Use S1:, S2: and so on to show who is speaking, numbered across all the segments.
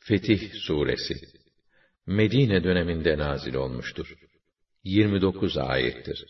S1: Fetih Suresi Medine döneminde nazil olmuştur. 29 ayettir.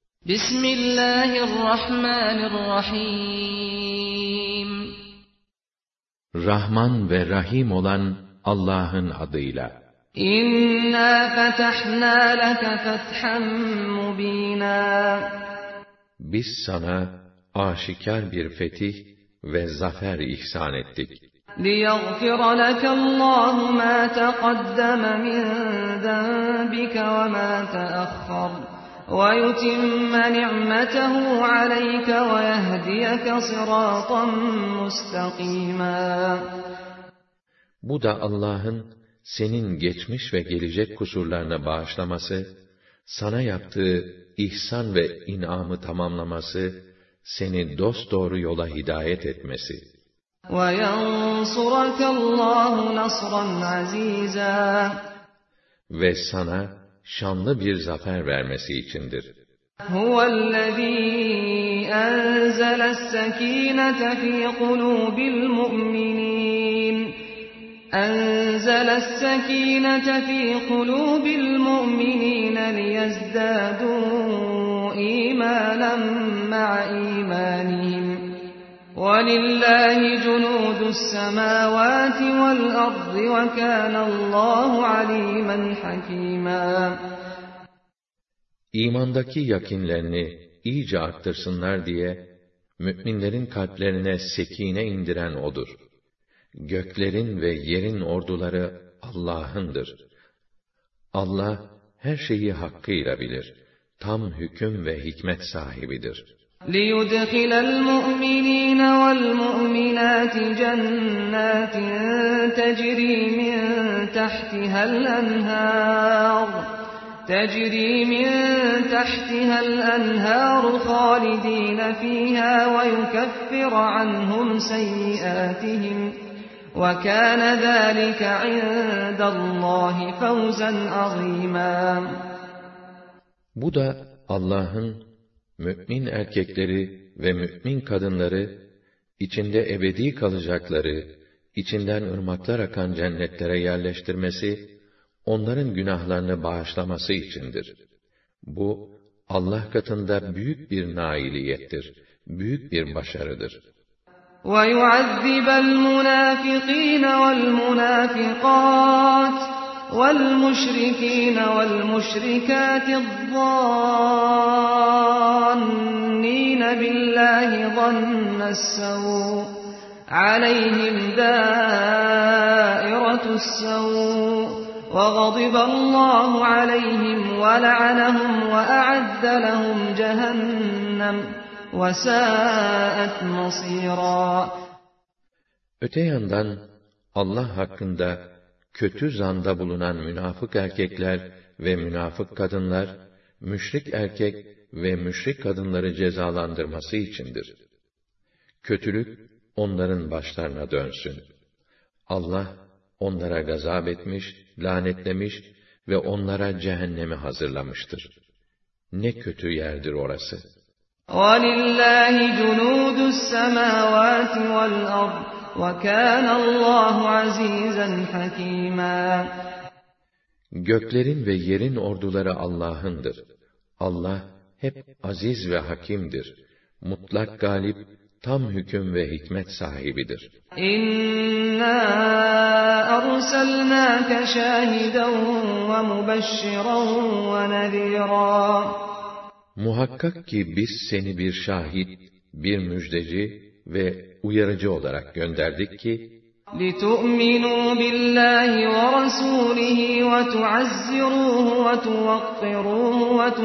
S2: Bismillahirrahmanirrahim.
S1: Rahman ve Rahim olan Allah'ın adıyla.
S2: İnna fetahna leke fethan mubina.
S1: Biz sana aşikar bir fetih ve zafer ihsan ettik.
S2: لِيَغْفِرَ لَكَ اللّٰهُ مَا تَقَدَّمَ مِنْ ذَنْبِكَ وَمَا تَأَخَّرَ وَيُتِمَّ نِعْمَتَهُ عَلَيْكَ وَيَهْدِيَكَ صِرَاطًا مُسْتَقِيمًا.
S1: Bu da Allah'ın senin geçmiş ve gelecek kusurlarına bağışlaması, sana yaptığı ihsan ve inamı tamamlaması, seni dosdoğru yola hidayet etmesi.
S2: وَيَنْصُرَكَ اللّٰهُ نَصْرًا عَز۪يزًا.
S1: Ve sana şanlı bir zafer vermesi içindir.
S2: هُوَ الَّذ۪ي أَنْزَلَ السَّك۪ينَةَ ف۪ي قُلُوبِ الْمُؤْمِنِينَ لِيَزْدَادُوا إِيمَانًا مَعَ إِيمَانِهِمْ وَلِلَّهِ جُنُودُ السَّمَاوَاتِ وَالْأَرْضِ وَكَانَ اللّٰهُ عَلِيمًا حَكِيمًا.
S1: İmandaki yakinlerini iyice arttırsınlar diye, müminlerin kalplerine sekine indiren O'dur. Göklerin ve yerin orduları Allah'ındır. Allah, her şeyi hakkıyla bilir. Tam hüküm ve hikmet sahibidir.
S2: لِيُدْخِلَ الْمُؤْمِنِينَ وَالْمُؤْمِنَاتِ جَنَّاتٍ تَجْرِي مِنْ تَحْتِهَا الْأَنْهَارُ خَالِدِينَ فِيهَا وَيُكَفِّرَ عَنْهُمْ سَيِّئَاتِهِمْ وَكَانَ ذَٰلِكَ عِندَ اللّٰهِ فَوْزًا عَظِيمًا.
S1: Bu da Allah'ın mümin erkekleri ve mümin kadınları, içinde ebedi kalacakları, içinden ırmaklar akan cennetlere yerleştirmesi, onların günahlarını bağışlaması içindir. Bu, Allah katında büyük bir nailiyettir, büyük bir başarıdır.
S2: وَيُعَذِّبَ الْمُنَافِقِينَ وَالْمُنَافِقَاتِ وَالْمُشْرِكِينَ وَالْمُشْرِكَاتِ الظَّانِّينَ بِاللّٰهِ ظَنَّ السَّوْءِ عَلَيْهِمْ دَائِرَةُ السَّوْءِ وَغَضِبَ اللّٰهُ عَلَيْهِمْ وَلَعَنَهُمْ وَأَعَدَّ لَهُمْ جَهَنَّمَ وَسَاءَتْ مَصِيرًا.
S1: Öte yandan Allah hakkında kötü zanda bulunan münafık erkekler ve münafık kadınlar, müşrik erkek ve müşrik kadınları cezalandırması içindir. Kötülük onların başlarına dönsün. Allah onlara gazap etmiş, lanetlemiş ve onlara cehennemi hazırlamıştır. Ne kötü yerdir orası.
S2: وَلِلَّهِ جُنُودُ السَّمَاوَاتِ وَالْأَرْضِ وَكَانَ اللّٰهُ عَز۪يزًا حَك۪يمًا.
S1: Göklerin ve yerin orduları Allah'ındır. Allah hep aziz ve hakimdir. Mutlak galip, tam hüküm ve hikmet sahibidir.
S2: İnna arsalnâke şâhiden ve mübeşşiran ve nezîrâ.
S1: Muhakkak ki biz seni bir şahit, bir müjdeci ve uyarıcı olarak gönderdik ki,
S2: لِتُؤْمِنُوا بِاللّٰهِ وَرَسُولِهِ وَتُعَزِّرُوهُ وَتُوَقِّرُوهُ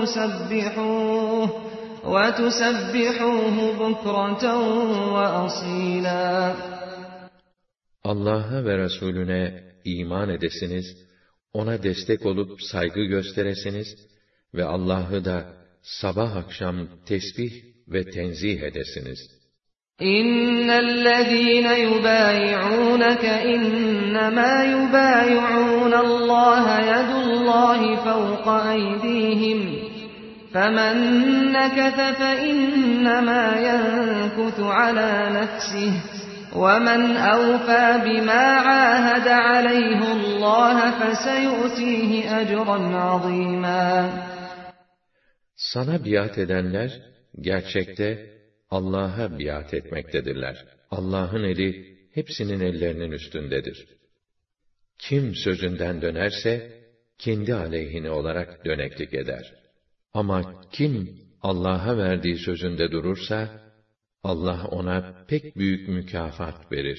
S2: وَتُسَبِّحُوهُ بُكْرَةً وَأَصِيلًا.
S1: Allah'a ve Resulüne iman edesiniz, ona destek olup saygı gösteresiniz ve Allah'ı da sabah akşam tesbih ve tenzih edesiniz.
S2: İnnellezîne yubâyi'ûneke innemâ yubâyi'ûnallâhe yedullâhi fevqa eydîhim. فَمَنْ نَكَثَ فَإِنَّمَا يَنكُثُ عَلَى نَفْسِهِ وَمَنْ أَوْفَى بِمَا عَاهَدَ عَلَيْهِ اللّٰهَ فَسَيُؤْتِيهِ أَجْرًا عَظِيمًا.
S1: Sana biat edenler, gerçekte Allah'a biat etmektedirler. Allah'ın eli, hepsinin ellerinin üstündedir. Kim sözünden dönerse, kendi aleyhine olarak döneklik eder. Ama kim Allah'a verdiği sözünde durursa, Allah ona pek büyük mükafat verir.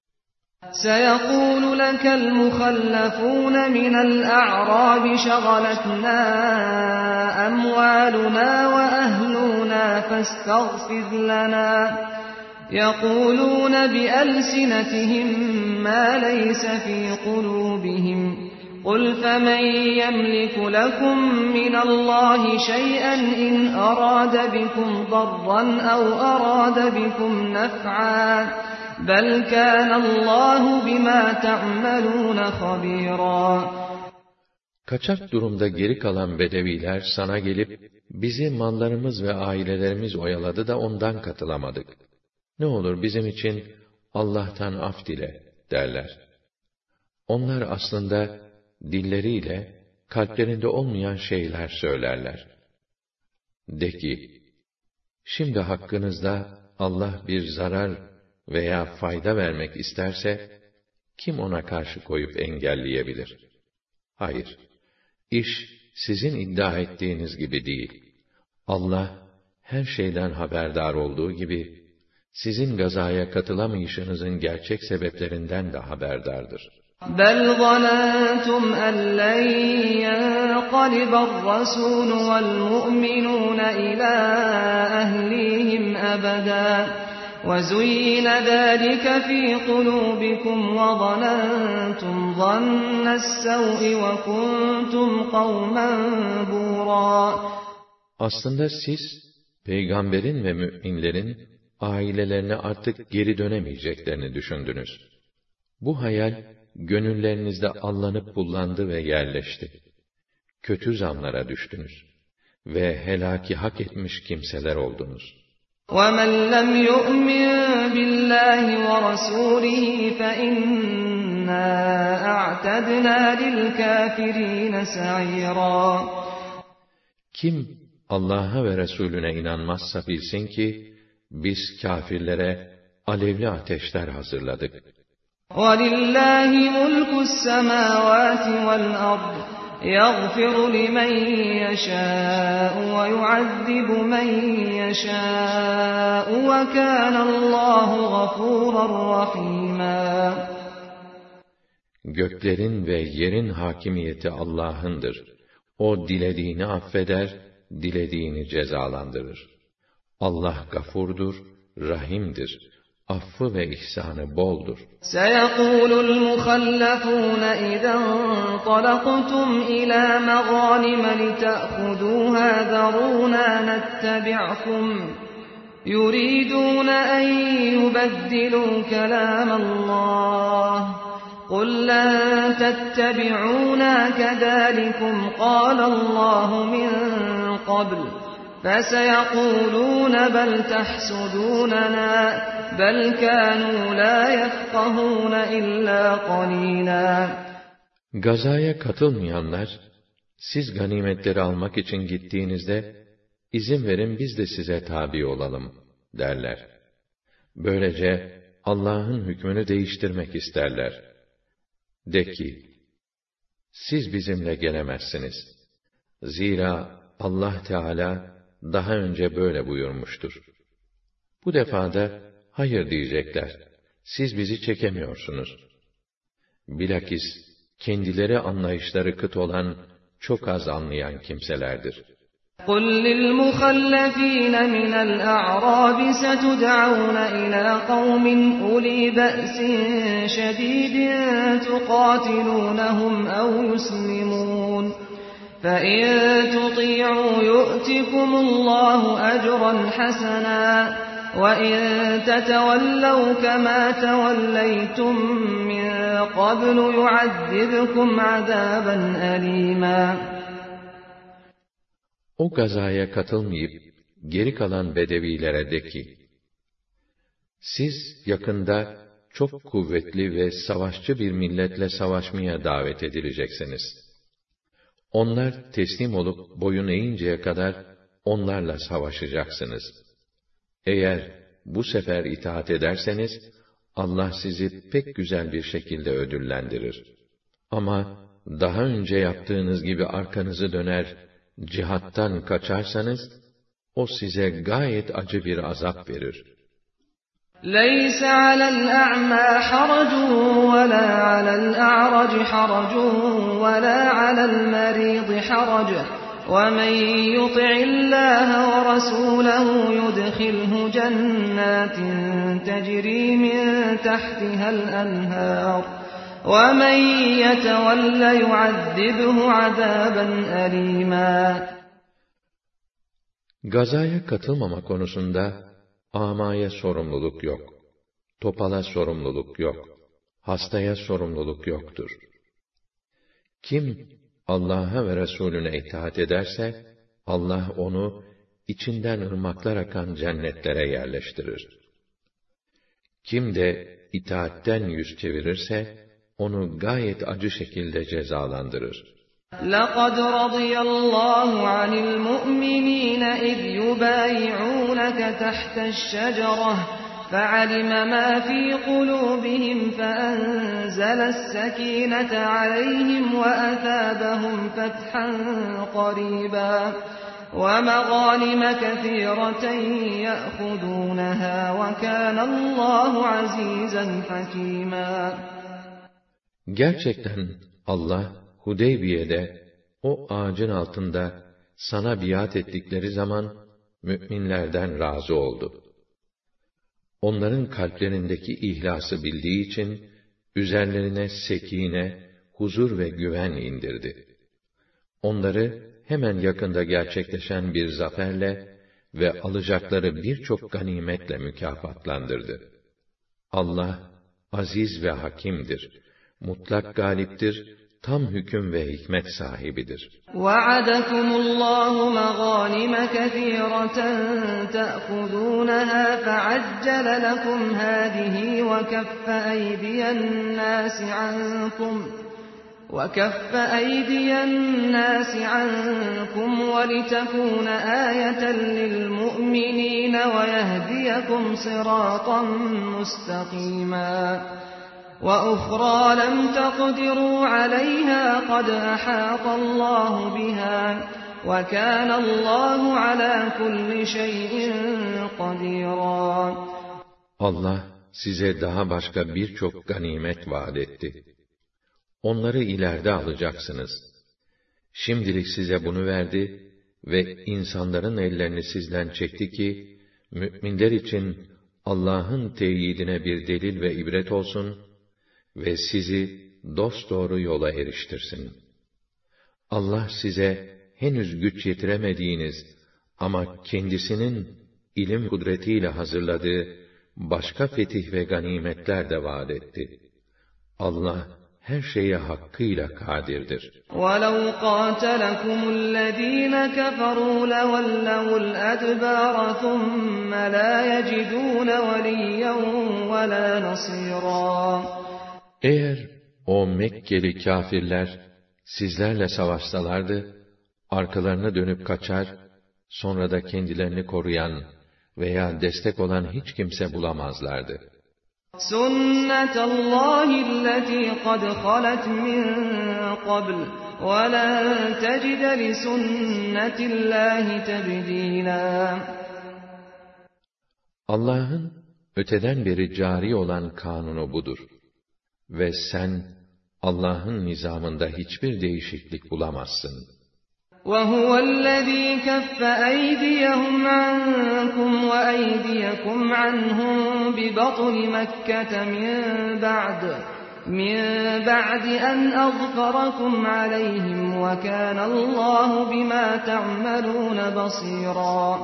S2: سَيَقُولُ لَكَ الْمُخَلَّفُونَ مِنَ الْأَعْرَابِ شَغَلَتْنَا أَمْوَالُنَا وَأَهْلُونَا فَاسْتَغْفِرْ لَنَا يَقُولُونَ بِأَلْسِنَتِهِم مَّا لَيْسَ فِي قُلُوبِهِمْ قُلْ فَمَن يَمْلِكُ لَكُم مِّنَ اللَّهِ شَيْئًا إِنْ أَرَادَ بِكُمْ ضَرًّا أَوْ أَرَادَ بِكُمْ نَفْعًا بَلْ كَانَ اللّٰهُ بِمَا تَعْمَلُونَ خَبِيرًا.
S1: Kaçak durumda geri kalan bedeviler sana gelip, bizi mallarımız ve ailelerimiz oyaladı da ondan katılamadık. Ne olur bizim için Allah'tan af dile derler. Onlar aslında dilleriyle, kalplerinde olmayan şeyler söylerler. De ki, şimdi hakkınızda Allah bir zarar veya fayda vermek isterse, kim ona karşı koyup engelleyebilir? Hayır, iş sizin iddia ettiğiniz gibi değil. Allah, her şeyden haberdar olduğu gibi, sizin gazaya katılamayışınızın gerçek sebeplerinden de haberdardır.
S2: بَلْ ظَنَنْتُمْ أَنْ لَنْ يَنْقَلِبَ الرَّسُولُ وَالْمُؤْمِنُونَ إِلَى أَهْلِيهِمْ أَبَدًا وَزُيِّنَ ذَلِكَ فِي قُلُوبِكُمْ وَظَنَنْتُمْ ظَنَّ السَّوْءِ وَكُنْتُمْ قَوْمًا بُورًا.
S1: Aslında siz, peygamberin ve müminlerin ailelerine artık geri dönemeyeceklerini düşündünüz. Bu hayal, gönüllerinizde allanıp pullandı ve yerleşti. Kötü zanlara düştünüz ve helaki hak etmiş kimseler oldunuz.
S2: وَمَنْ لَمْ يُؤْمِنْ بِاللّٰهِ وَرَسُولِهِ فَإِنَّا أَعْتَدْنَا لِلْكَافِرِينَ سَعِيرًا.
S1: Kim Allah'a ve Resulüne inanmazsa bilsin ki, biz kâfirlere alevli ateşler hazırladık.
S2: وَلِلَّهِ مُلْكُ السَّمَاوَاتِ وَالْأَرْضِ يَغْفِرُ لِمَن يَشَاءُ وَيُعَذِّبُ مَن يَشَاءُ وَكَانَ اللّٰهُ غَفُورًا رَحِيمًا.
S1: Göklerin ve yerin hakimiyeti Allah'ındır. O dilediğini affeder, dilediğini cezalandırır. Allah gafurdur, rahimdir. Affı ve ihsanı boldur.
S2: سَيَقُولُ الْمُخَلَّفُونَ إِذَا انطَلَقْتُمْ إِلَى مَغَانِمَ لِتَأْخُذُوهَا ذَرُونَا نَتَّبِعْكُمْ يُرِيدُونَ أَن يُبَدِّلُوا كَلَامَ اللّٰهِ قُلْ لَن تَتَّبِعُونَا كَذَٰلِكُمْ قَالَ اللّٰهُ مِن قَبْلُ فَسَيَقُولُونَ بَلْ تَحْسُدُونَنَا بَلْ كَانُوا لَا يَفْقَهُونَ إِلَّا قَلِيلًا.
S1: Gazaya katılmayanlar, siz ganimetleri almak için gittiğinizde, izin verin biz de size tabi olalım derler. Böylece Allah'ın hükmünü değiştirmek isterler. De ki, siz bizimle gelemezsiniz. Zira Allah Teala daha önce böyle buyurmuştur. Bu defada hayır diyecekler. Siz bizi çekemiyorsunuz. Bilakis kendileri anlayışları kıt olan çok az anlayan kimselerdir.
S2: قُلْ لِلْمُخَلَّفِينَ مِنَ الْأَعْرَابِ سَتُدْعَوْنَ إِلَى قَوْمٍ أُولِي بَأْسٍ شَدِيدٍ تُقَاتِلُونَهُمْ أَوْ يُسْلِمُونَ فَإِن تُطِيعُوا يُؤْتِكُمُ اللّٰهُ أَجْرًا حَسَنًا وَإِن تَتَوَلَّوْا كَمَا تَوَلَّيْتُم مِّن قَبْلُ يُعَذِّبْكُمْ عَذَابًا أَلِيمًا.
S1: O gazaya katılmayıp, geri kalan bedevilere de ki, Siz yakında çok kuvvetli ve savaşçı bir milletle savaşmaya davet edileceksiniz. Onlar teslim olup boyun eğinceye kadar onlarla savaşacaksınız. Eğer bu sefer itaat ederseniz, Allah sizi pek güzel bir şekilde ödüllendirir. Ama daha önce yaptığınız gibi arkanızı döner, cihattan kaçarsanız, o size gayet acı bir azap verir.
S2: لَيْسَ عَلَى الْأَعْمَى حَرَجٌ وَلَا عَلَى الْأَعْرَجِ حَرَجٌ وَلَا عَلَى الْمَرِيضِ حَرَجٌ وَمَنْ يُطِعِ اللَّهَ وَرَسُولَهُ يُدْخِلْهُ جَنَّاتٍ تَجْرِي مِنْ تَحْتِهَا الْأَنْهَارُ وَمَنْ يَتَوَلَّ يُعَذِّبْهُ عَذَابًا أَلِيمًا.
S1: Gazaya katılmama konusunda amaya sorumluluk yok. Topala sorumluluk yok. Hastaya sorumluluk yoktur. Kim Allah'a ve Resulüne itaat ederse, Allah onu içinden ırmaklar akan cennetlere yerleştirir. Kim de itaatten yüz çevirirse, onu gayet acı şekilde cezalandırır.
S2: لَقَدْ رَضِيَ اللَّهُ عَنِ الْمُؤْمِنِينَ إِذْ يُبَايِعُونَكَ تَحْتَ الشَّجَرَةِ فَعَلِمَ مَا فِي قُلُوبِهِمْ فَأَنزَلَ السَّكِينَةَ عَلَيْهِمْ وَأَثَابَهُمْ فَتْحًا قَرِيبًا وَمَغَانِمَ كَثِيرَةً يَأْخُذُونَهَا وَكَانَ اللَّهُ عَزِيزًا حَكِيمًا.
S1: Gerçekten Allah, Hudeybiye'de, o ağacın altında sana biat ettikleri zaman, müminlerden razı oldu. Onların kalplerindeki ihlası bildiği için, üzerlerine sekine, huzur ve güven indirdi. Onları hemen yakında gerçekleşen bir zaferle ve alacakları birçok ganimetle mükafatlandırdı. Allah, aziz ve hakimdir, mutlak galiptir, tam hüküm ve hikmet sahibidir.
S2: وَعَدَكُمُ اللَّهُ مَغَانِمَ كَثِيرَةً تَأْخُذُونَهَا فَعَجَّلَ لَكُمْ هَٰذِهِ وَكَفَّ أَيْدِيَ النَّاسِ عَنكُمْ وَلِتَكُونَ آيَةً لِلْمُؤْمِنِينَ وَيَهْدِيَكُمْ صِرَاطًا مُسْتَقِيمًا. وَأُخْرَى لَمْ تَقْدِرُوا عَلَيْهَا قَدْ أَحَاطَ اللَّهُ بِهَا وَكَانَ اللَّهُ عَلَى كُلِّ شَيْءٍ قَدِيرًا.
S1: Allah size daha başka birçok ganimet vaat etti. Onları ileride alacaksınız. Şimdilik size bunu verdi ve insanların ellerini sizden çekti ki, müminler için Allah'ın teyidine bir delil ve ibret olsun ve sizi dosdoğru yola eriştirsin. Allah size henüz güç yetiremediğiniz ama kendisinin ilim kudretiyle hazırladığı başka fetih ve ganimetler de vaat etti. Allah her şeye hakkıyla kadirdir.
S2: وَلَوْ قَاتَلَكُمُ الَّذ۪ينَ كَفَرُوا لَوَلَّوُا الْأَدْبَارَ ثُمَّ لَا يَجِدُونَ وَلِيًّا وَلَا نَصِيرًا.
S1: Eğer o Mekkeli kâfirler sizlerle savaşsalardı, arkalarını dönüp kaçar, sonra da kendilerini koruyan veya destek olan hiç kimse bulamazlardı.
S2: سُنَّةَ اللّٰهِ الَّتِي قَدْ خَلَتْ مِنْ قَبْلُ وَلَنْ تَجِدَ لِسُنَّةِ اللّٰهِ تَبْدِيلًا.
S1: Allah'ın öteden beri cari olan kanunu budur. Ve sen Allah'ın nizamında hiçbir değişiklik bulamazsın.
S2: وَهُوَ الَّذ۪ي كَفَّ أَيْدِيَهُمْ عَنْكُمْ وَأَيْدِيَكُمْ عَنْهُمْ بِبَطْنِ مَكَّةَ مِنْ بَعْدِ أَنْ أَظْفَرَكُمْ عَلَيْهِمْ وَكَانَ اللّٰهُ بِمَا تَعْمَلُونَ بَصِيرًا.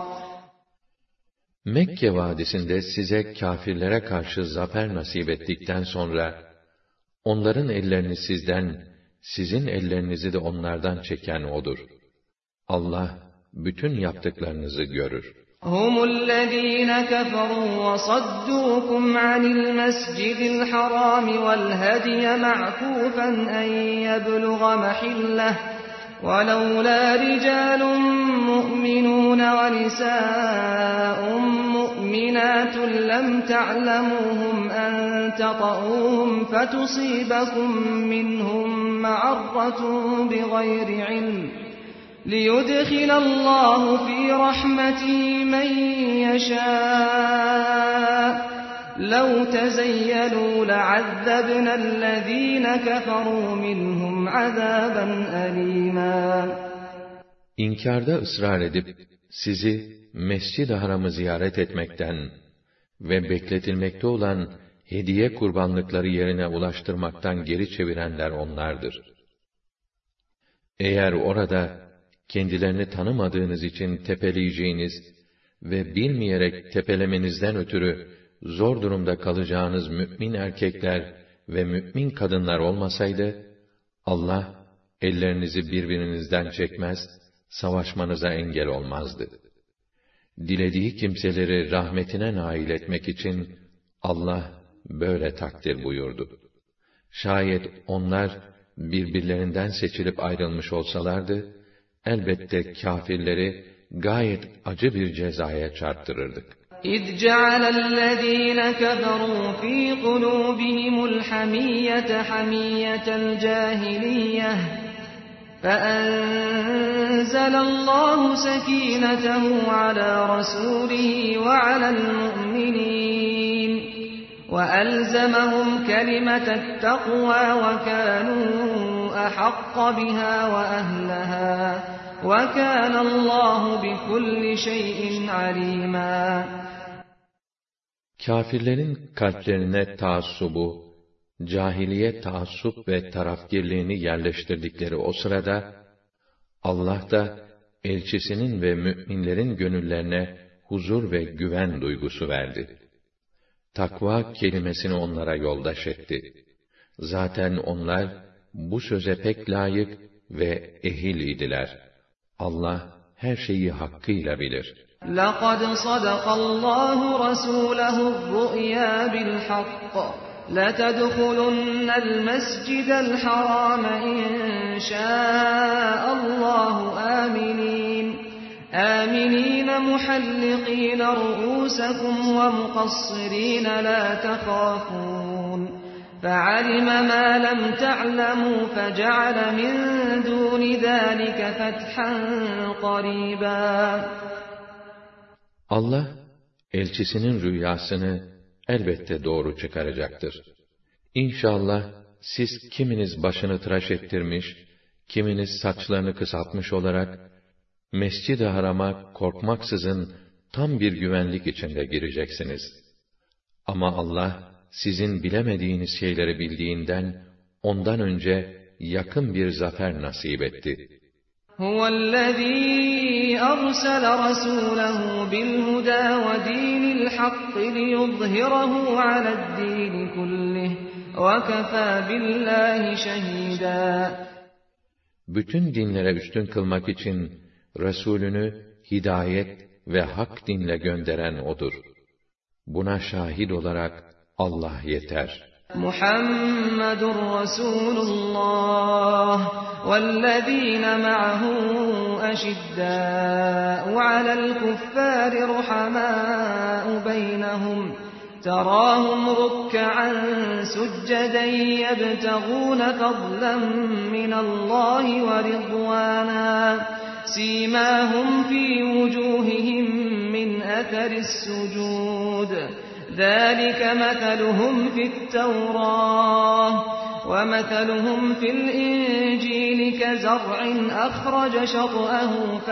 S1: Mekke vadisinde size kâfirlere karşı zafer nasip ettikten sonra, onların ellerini sizden, sizin ellerinizi de onlardan çeken O'dur. Allah bütün yaptıklarınızı görür.
S2: هم الذين كفروا وصدوكم عن المسجد الحرام والهدي معكوفا أن يبلغ محله ولولا رجال مؤمنون ونساء مؤمنات لم تعلموهم أن تطؤوهم فتصيبكم منهم معرة بغير علم ليدخل الله في رحمته من يشاء لو تزيلوا لعذبنا الذين كفروا منهم عذابا أليما.
S1: İnkarda ısrar edip sizi Mescid-i Haram'ı ziyaret etmekten ve bekletilmekte olan hediye kurbanlıkları yerine ulaştırmaktan geri çevirenler onlardır. Eğer orada kendilerini tanımadığınız için tepeleyeceğiniz ve bilmeyerek tepelemenizden ötürü zor durumda kalacağınız mümin erkekler ve mümin kadınlar olmasaydı, Allah ellerinizi birbirinizden çekmez, savaşmanıza engel olmazdı. Dilediği kimseleri rahmetine nail etmek için Allah böyle takdir buyurdu. Şayet onlar birbirlerinden seçilip ayrılmış olsalardı, elbette kâfirleri gayet acı bir cezaya çarptırırdık.
S2: إِذْ جَعَلَ الَّذ۪ينَ كَفَرُوا ف۪ي قُلُوبِهِمُ الْحَمِيَّةَ حَمِيَّةَ الْجَاهِلِيَّةِ فَأَنْزَلَ اللّٰهُ سَك۪ينَتَهُ عَلَى رَسُولِهِ وَعَلَى الْمُؤْمِنِينَ وَأَلْزَمَهُمْ كَلِمَةَ التَّقْوَى وَكَانُوا أَحَقَّ بِهَا وَأَهْلَهَا وَكَانَ اللّٰهُ بِكُلِّ شَيْءٍ عَلِيمًا.
S1: Kâfirlerin kalplerine taassubu, cahiliye taassup ve tarafgirliğini yerleştirdikleri o sırada, Allah da elçisinin ve müminlerin gönüllerine huzur ve güven duygusu verdi. Takva kelimesini onlara yoldaş etti. Zaten onlar bu söze pek layık ve ehil idiler. Allah her şeyi hakkıyla bilir.
S2: لَقَدْ صَدَقَ اللّٰهُ رَسُولَهُ الرُّؤْيَا بِالْحَقِّ لَتَدْخُلُنَّ الْمَسْجِدَ الْحَرَامَ إِنْ شَاءَ اللّٰهُ آمِنِينَ مُحَلِّقِينَ رُءُوسَكُمْ وَمُقَصِّرِينَ لَا تَخَافُونَ فَعَلِمَ مَا لَمْ تَعْلَمُوا فَجَعَلَ مِنْ دُونِ ذَٰلِكَ فَتْحًا قَرِيبًا.
S1: Allah, elçisinin rüyasını elbette doğru çıkaracaktır. İnşallah siz kiminiz başını tıraş ettirmiş, kiminiz saçlarını kısaltmış olarak, Mescid-i Haram'a korkmaksızın tam bir güvenlik içinde gireceksiniz. Ama Allah, sizin bilemediğiniz şeyleri bildiğinden, ondan önce yakın bir zafer nasip etti.
S2: هُوَ الَّذ۪ي أَرْسَلَ رَسُولَهُ بِالْهُدَى وَدِينِ الْحَقِّ لِيُظْهِرَهُ عَلَى الدِّينِ كُلِّهِ وَكَفَى بِاللّٰهِ شَهِيدًا.
S1: Bütün dinlere üstün kılmak için Resulünü hidayet ve hak dinle gönderen O'dur. Buna şahit olarak Allah yeter.
S2: محمد رسول الله والذين معه أشداء على الكفار رحماء بينهم تراهم ركعا سجدا يبتغون فضلا من الله ورضوانا سيماهم في وجوههم من أثر السجود ذلك مثلهم في التوراة ومثلهم في الإنجيل كزرع أخرج شطأه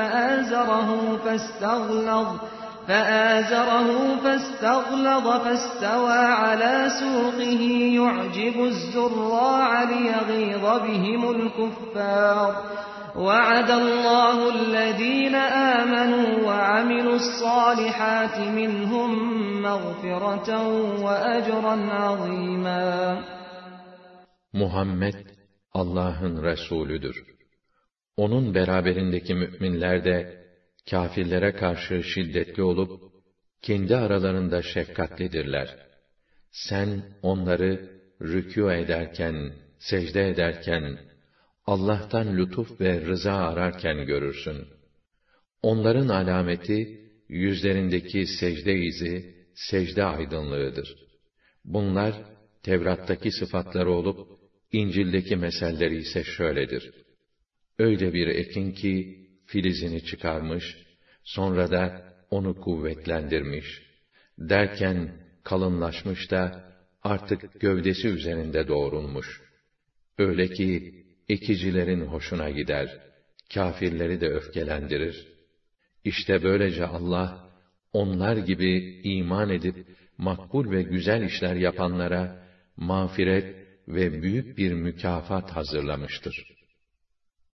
S2: فآزره فاستغلظ فاستوى على سوقه يعجب الزراع ليغيظ بهم الكفار وعد الله الذين آمنوا وعملوا الصالحات منهم مغفرة وأجرا عظيما.
S1: Muhammed Allah'ın Resulüdür. Onun beraberindeki müminler de kâfirlere karşı şiddetli olup, kendi aralarında şefkatlidirler. Sen onları rükû ederken, secde ederken, Allah'tan lütuf ve rıza ararken görürsün. Onların alameti, yüzlerindeki secde izi, secde aydınlığıdır. Bunlar, Tevrat'taki sıfatları olup, İncil'deki meselleri ise şöyledir. Öyle bir ekin ki, filizini çıkarmış, sonra da onu kuvvetlendirmiş, derken kalınlaşmış da, artık gövdesi üzerinde doğrulmuş. Öyle ki, ekicilerin hoşuna gider, kâfirleri de öfkelendirir. İşte böylece Allah, onlar gibi iman edip, makbul ve güzel işler yapanlara, mağfiret ve büyük bir mükafat hazırlamıştır.